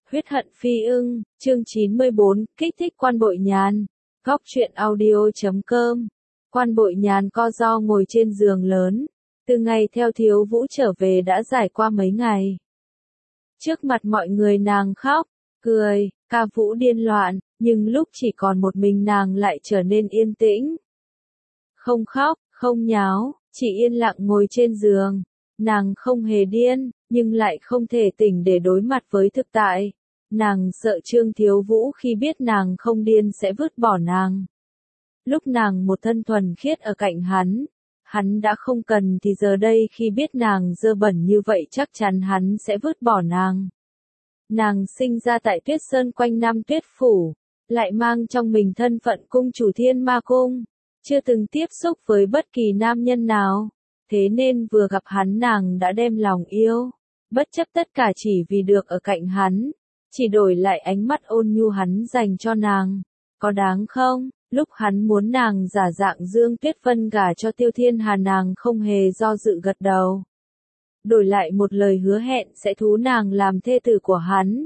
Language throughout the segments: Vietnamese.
Huyết hận phi ưng, chương 94, kích thích Quan Bội Nhàn. Góc truyện audio.com. Quan Bội Nhàn co ro ngồi trên giường lớn. Từ ngày theo Thiếu Vũ trở về đã trải qua mấy ngày. Trước mặt mọi người nàng khóc, cười, ca vũ điên loạn, nhưng lúc chỉ còn một mình nàng lại trở nên yên tĩnh. Không khóc, không nháo, chỉ yên lặng ngồi trên giường. Nàng không hề điên, nhưng lại không thể tỉnh để đối mặt với thực tại. Nàng sợ Trương Thiếu Vũ khi biết nàng không điên sẽ vứt bỏ nàng. Lúc nàng một thân thuần khiết ở cạnh hắn đã không cần thì giờ đây khi biết nàng dơ bẩn như vậy chắc chắn hắn sẽ vứt bỏ nàng. Nàng sinh ra tại Tuyết Sơn quanh năm Tuyết Phủ, lại mang trong mình thân phận cung chủ Thiên Ma Cung, chưa từng tiếp xúc với bất kỳ nam nhân nào. Thế nên vừa gặp hắn nàng đã đem lòng yêu, bất chấp tất cả chỉ vì được ở cạnh hắn, chỉ đổi lại ánh mắt ôn nhu hắn dành cho nàng. Có đáng không? Lúc hắn muốn nàng giả dạng Dương Tuyết Vân gả cho Tiêu Thiên Hà nàng không hề do dự gật đầu. Đổi lại một lời hứa hẹn sẽ thú nàng làm thê tử của hắn.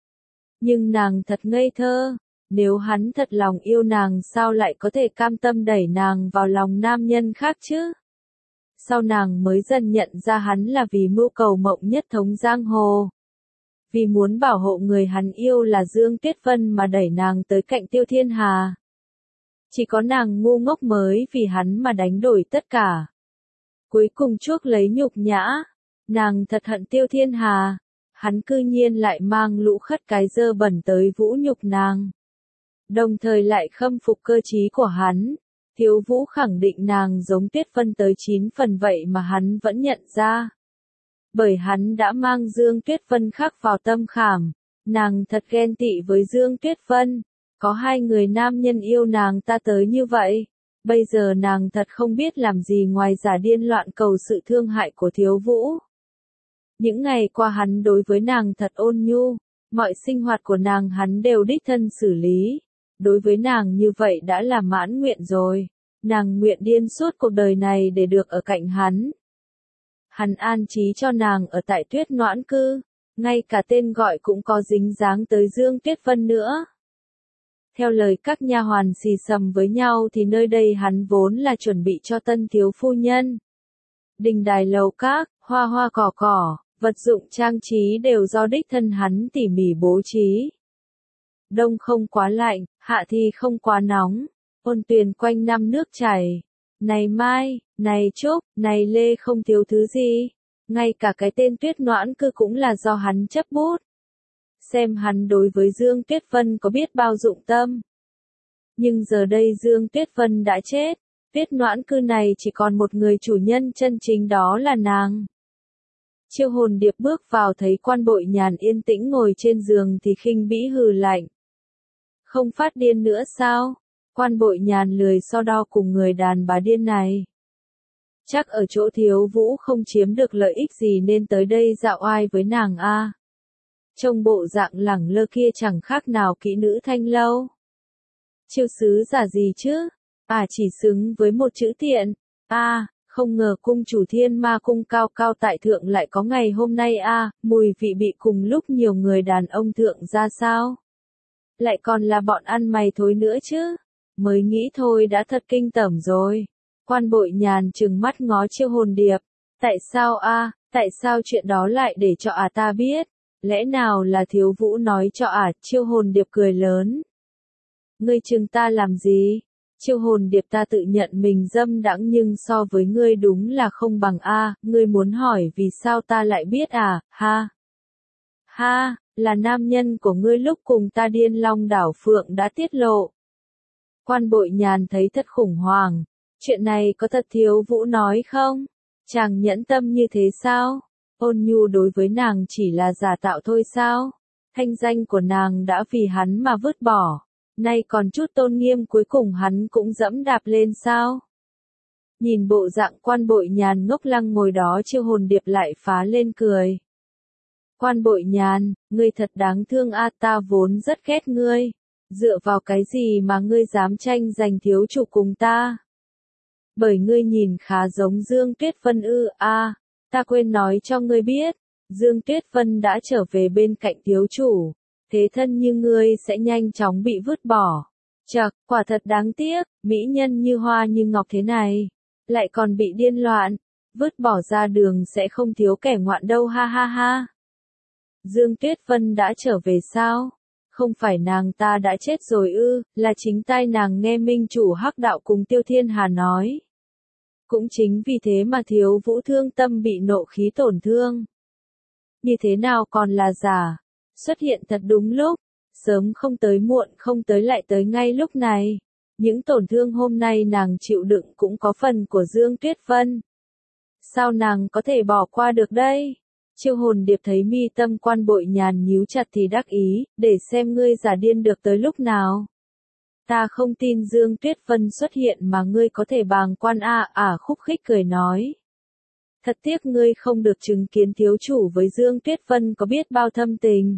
Nhưng nàng thật ngây thơ, nếu hắn thật lòng yêu nàng sao lại có thể cam tâm đẩy nàng vào lòng nam nhân khác chứ? Sau nàng mới dần nhận ra hắn là vì mưu cầu mộng nhất thống giang hồ. Vì muốn bảo hộ người hắn yêu là Dương Tuyết Vân mà đẩy nàng tới cạnh Tiêu Thiên Hà. Chỉ có nàng ngu ngốc mới vì hắn mà đánh đổi tất cả. Cuối cùng chuốc lấy nhục nhã, nàng thật hận Tiêu Thiên Hà. Hắn cư nhiên lại mang lũ khất cái dơ bẩn tới vũ nhục nàng. Đồng thời lại khâm phục cơ trí của hắn. Thiếu Vũ khẳng định nàng giống Tuyết Vân tới 9 phần vậy mà hắn vẫn nhận ra. Bởi hắn đã mang Dương Tuyết Vân khắc vào tâm khảm. Nàng thật ghen tị với Dương Tuyết Vân. Có hai người nam nhân yêu nàng ta tới như vậy. Bây giờ nàng thật không biết làm gì ngoài giả điên loạn cầu sự thương hại của Thiếu Vũ. Những ngày qua hắn đối với nàng thật ôn nhu. Mọi sinh hoạt của nàng hắn đều đích thân xử lý. Đối với nàng như vậy đã là mãn nguyện rồi. Nàng nguyện điên suốt cuộc đời này để được ở cạnh hắn. Hắn an trí cho nàng ở tại Tuyết Noãn Cư. Ngay cả tên gọi cũng có dính dáng tới Dương Tuyết Vân nữa. Theo lời các nha hoàn xì xầm với nhau thì nơi đây hắn vốn là chuẩn bị cho tân thiếu phu nhân. Đình đài lầu các, hoa hoa cỏ cỏ, vật dụng trang trí đều do đích thân hắn tỉ mỉ bố trí. Đông không quá lạnh, hạ thì không quá nóng, ôn tuyền quanh năm nước chảy. Này mai, này trúc, này lê không thiếu thứ gì. Ngay cả cái tên Tuyết Noãn Cư cũng là do hắn chấp bút. Xem hắn đối với Dương Tuyết Vân có biết bao dụng tâm. Nhưng giờ đây Dương Tuyết Vân đã chết. Tuyết Noãn Cư này chỉ còn một người chủ nhân chân chính đó là nàng. Chiêu Hồn Điệp bước vào thấy Quan Bội Nhàn yên tĩnh ngồi trên giường thì khinh bỉ hừ lạnh. Không phát điên nữa sao? Quan Bội Nhàn lười so đo cùng người đàn bà điên này. Chắc ở chỗ Thiếu Vũ không chiếm được lợi ích gì nên tới đây dạo oai với nàng a. Trông bộ dạng lẳng lơ kia chẳng khác nào kỹ nữ thanh lâu. Chiêu sứ giả gì chứ? Chỉ xứng với một chữ tiện. Không ngờ cung chủ Thiên Ma Cung cao cao tại thượng lại có ngày hôm nay mùi vị bị cùng lúc nhiều người đàn ông thượng ra sao? Lại còn là bọn ăn mày thối nữa chứ? Mới nghĩ thôi đã thật kinh tởm rồi. Quan Bội Nhàn trừng mắt ngó Chiêu Hồn Điệp. Tại sao tại sao chuyện đó lại để cho ta biết? Lẽ nào là Thiếu Vũ nói cho Chiêu Hồn Điệp cười lớn. Ngươi chừng ta làm gì? Chiêu Hồn Điệp ta tự nhận mình dâm đãng nhưng so với ngươi đúng là không bằng ngươi muốn hỏi vì sao ta lại biết ha, là nam nhân của ngươi lúc cùng ta điên long đảo phượng đã tiết lộ. Quan Bội Nhàn thấy thật khủng hoảng. Chuyện này có thật Thiếu Vũ nói không? Chàng nhẫn tâm như thế sao? Ôn nhu đối với nàng chỉ là giả tạo thôi sao? Thanh danh của nàng đã vì hắn mà vứt bỏ. Nay còn chút tôn nghiêm cuối cùng hắn cũng dẫm đạp lên sao? Nhìn bộ dạng Quan Bội Nhàn ngốc lăng ngồi đó Chiêu Hồn Điệp lại phá lên cười. Quan Bội Nhàn, ngươi thật đáng thương ta vốn rất ghét ngươi. Dựa vào cái gì mà ngươi dám tranh giành thiếu chủ cùng ta? Bởi ngươi nhìn khá giống Dương Tuyết Vân ta quên nói cho ngươi biết. Dương Tuyết Vân đã trở về bên cạnh thiếu chủ. thế thân như ngươi sẽ nhanh chóng bị vứt bỏ. Chậc, quả thật đáng tiếc, mỹ nhân như hoa như ngọc thế này, lại còn bị điên loạn, vứt bỏ ra đường sẽ không thiếu kẻ ngoạn đâu ha ha ha. Dương Tuyết Vân đã trở về sao? Không phải nàng ta đã chết rồi ư, là chính tai nàng nghe minh chủ Hắc Đạo cùng Tiêu Thiên Hà nói. Cũng chính vì thế mà Thiếu Vũ thương tâm bị nộ khí tổn thương. Như thế nào còn là giả? Xuất hiện thật đúng lúc, sớm không tới muộn không tới lại tới ngay lúc này. Những tổn thương hôm nay nàng chịu đựng cũng có phần của Dương Tuyết Vân. Sao nàng có thể bỏ qua được đây? Chiêu Hồn Điệp thấy mi tâm Quan Bội Nhàn nhíu chặt thì đắc ý, để xem ngươi giả điên được tới lúc nào. Ta không tin Dương Tuyết Vân xuất hiện mà ngươi có thể bàng quan khúc khích cười nói. Thật tiếc ngươi không được chứng kiến thiếu chủ với Dương Tuyết Vân có biết bao thâm tình.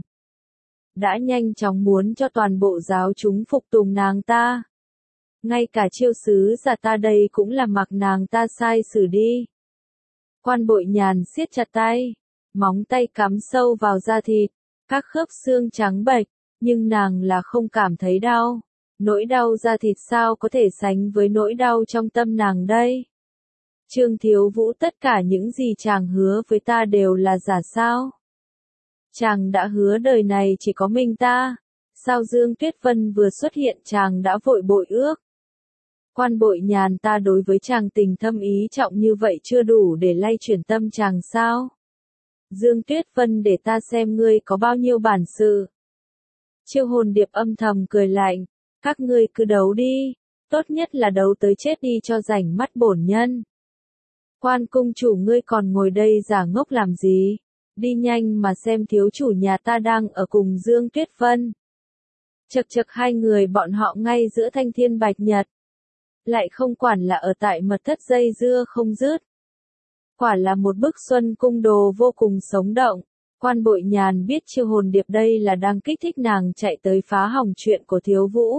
Đã nhanh chóng muốn cho toàn bộ giáo chúng phục tùng nàng ta. Ngay cả chiêu sứ giả ta đây cũng là mặc nàng ta sai xử đi. Quan Bội Nhàn siết chặt tay, móng tay cắm sâu vào da thịt, các khớp xương trắng bệch, nhưng nàng là không cảm thấy đau. Nỗi đau da thịt sao có thể sánh với nỗi đau trong tâm nàng đây? Trương Thiếu Vũ, tất cả những gì chàng hứa với ta đều là giả sao? Chàng đã hứa đời này chỉ có mình ta. Sao Dương Tuyết Vân vừa xuất hiện chàng đã vội bội ước? Quan Bội Nhàn, ta đối với chàng tình thâm ý trọng như vậy chưa đủ để lay chuyển tâm chàng sao? Dương Tuyết Vân, để ta xem ngươi có bao nhiêu bản sự. Chiêu Hồn Điệp âm thầm cười lạnh, các ngươi cứ đấu đi, tốt nhất là đấu tới chết đi cho rảnh mắt bổn nhân. Quan cung chủ, ngươi còn ngồi đây giả ngốc làm gì? Đi nhanh mà xem thiếu chủ nhà ta đang ở cùng Dương Tuyết Vân. Chậc chậc, hai người bọn họ ngay giữa thanh thiên bạch nhật. Lại không quản là ở tại mật thất dây dưa không dứt. Quả là một bức xuân cung đồ vô cùng sống động. Quan Bội Nhàn biết Chiêu Hồn Điệp đây là đang kích thích nàng chạy tới phá hỏng chuyện của Thiếu Vũ.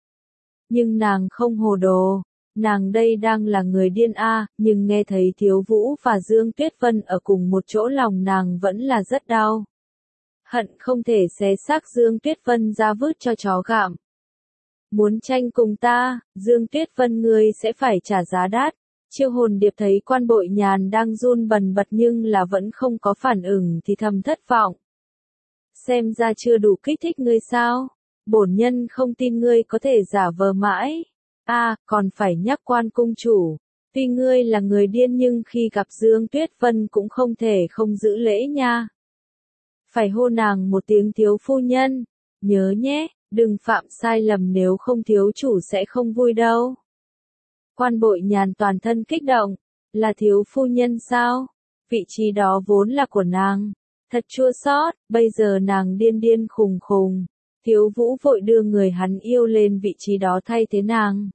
Nhưng nàng không hồ đồ, nàng đây đang là người điên nhưng nghe thấy Thiếu Vũ và Dương Tuyết Vân ở cùng một chỗ lòng nàng vẫn là rất đau. Hận không thể xé xác Dương Tuyết Vân ra vứt cho chó gặm. Muốn tranh cùng ta, Dương Tuyết Vân, ngươi sẽ phải trả giá đắt. Chiêu Hồn Điệp thấy Quan Bội Nhàn đang run bần bật nhưng là vẫn không có phản ứng thì thầm thất vọng. Xem ra chưa đủ kích thích ngươi sao? Bổn nhân không tin ngươi có thể giả vờ mãi. Còn phải nhắc Quan cung chủ, tuy ngươi là người điên nhưng khi gặp Dương Tuyết Vân cũng không thể không giữ lễ nha. Phải hô nàng một tiếng thiếu phu nhân, nhớ nhé, đừng phạm sai lầm nếu không thiếu chủ sẽ không vui đâu. Quan Bội Nhàn toàn thân kích động, là thiếu phu nhân sao? Vị trí đó vốn là của nàng. Thật chua xót, bây giờ nàng điên điên khùng khùng. Thiếu Vũ vội đưa người hắn yêu lên vị trí đó thay thế nàng.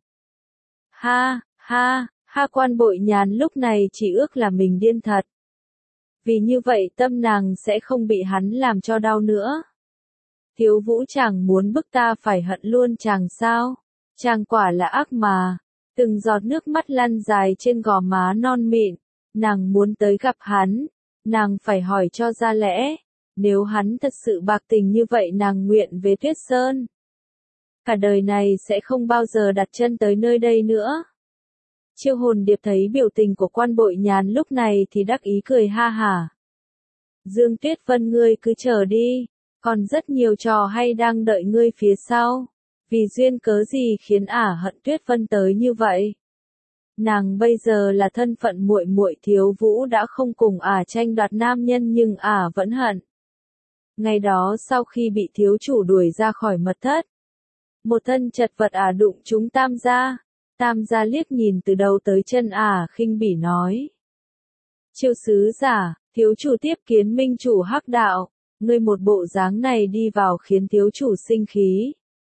Ha, Quan Bội Nhàn lúc này chỉ ước là mình điên thật. Vì như vậy tâm nàng sẽ không bị hắn làm cho đau nữa. Thiếu Vũ, chàng muốn bức ta phải hận luôn chàng sao? Chàng quả là ác mà. Từng giọt nước mắt lăn dài trên gò má non mịn, nàng muốn tới gặp hắn, nàng phải hỏi cho ra lẽ, nếu hắn thật sự bạc tình như vậy nàng nguyện về Tuyết Sơn. Cả đời này sẽ không bao giờ đặt chân tới nơi đây nữa. Chiêu Hồn Điệp thấy biểu tình của Quan Bội Nhàn lúc này thì đắc ý cười ha hả. Dương Tuyết Vân, ngươi cứ chờ đi, còn rất nhiều trò hay đang đợi ngươi phía sau. Vì duyên cớ gì khiến hận Tuyết Vân tới như vậy? Nàng bây giờ là thân phận muội muội Thiếu Vũ đã không cùng tranh đoạt nam nhân nhưng vẫn hận. Ngày đó sau khi bị thiếu chủ đuổi ra khỏi mật thất, một thân chật vật đụng chúng Tam gia. Tam gia liếc nhìn từ đầu tới chân khinh bỉ nói. Chiêu sứ giả, thiếu chủ tiếp kiến minh chủ Hắc Đạo, ngươi một bộ dáng này đi vào khiến thiếu chủ sinh khí.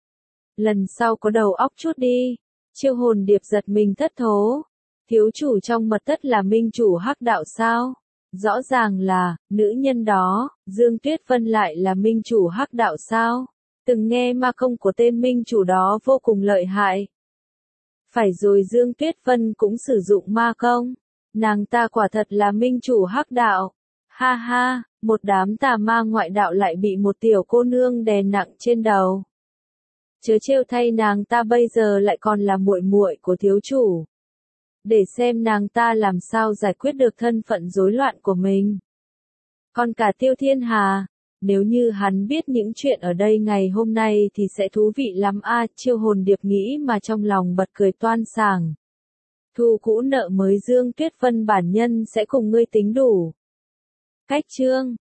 Lần sau có đầu óc chút đi. Chiêu Hồn Điệp giật mình thất thố. Thiếu chủ trong mật thất là minh chủ Hắc Đạo sao? Rõ ràng là, nữ nhân đó, Dương Tuyết Vân lại là minh chủ Hắc Đạo sao? Từng nghe ma công của tên minh chủ đó vô cùng lợi hại. Phải rồi, Dương Tuyết Vân cũng sử dụng ma công. Nàng ta quả thật là minh chủ Hắc Đạo. Ha ha, Một đám tà ma ngoại đạo lại bị một tiểu cô nương đè nặng trên đầu. Chớ trêu thay nàng ta bây giờ lại còn là muội muội của thiếu chủ. Để xem nàng ta làm sao giải quyết được thân phận rối loạn của mình. Còn cả Tiêu Thiên Hà, nếu như hắn biết những chuyện ở đây ngày hôm nay thì sẽ thú vị lắm a. Chiêu Hồn Điệp nghĩ mà trong lòng bật cười toan sảng. Thù cũ nợ mới, Dương Tuyết Vân bản nhân sẽ cùng ngươi tính đủ. Cách chương